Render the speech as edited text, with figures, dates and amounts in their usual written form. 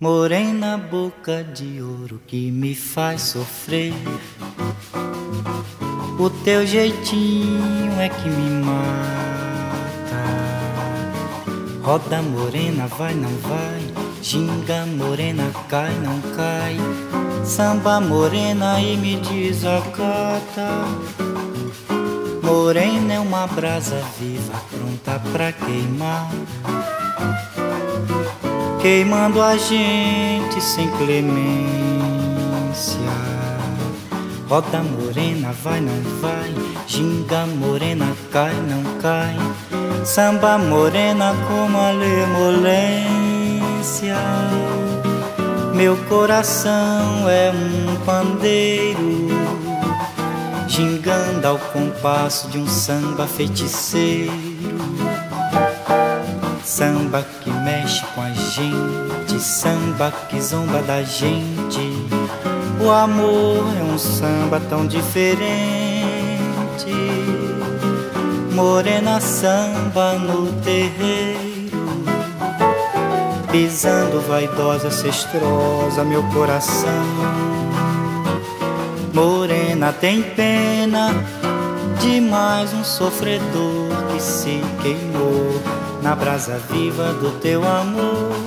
Morena, boca de ouro que me faz sofrer. O teu jeitinho é que me mata. Roda morena, vai, não vai. Ginga morena, cai, não cai. Samba morena e me desacata. Morena é uma brasa viva, pronta pra queimar, queimando a gente sem clemência. Roda morena, vai, não vai. Ginga morena, cai, não cai. Samba morena com malemolência. Meu coração é um pandeiro, gingando ao compasso de um samba feiticeiro. Samba que mexe com a gente, samba que zomba da gente. O amor é um samba tão diferente. Morena samba no terreiro, pisando vaidosa, cestrosa, meu coração. Morena tem pena de mais um sofredor que se queimou na brasa viva do teu amor.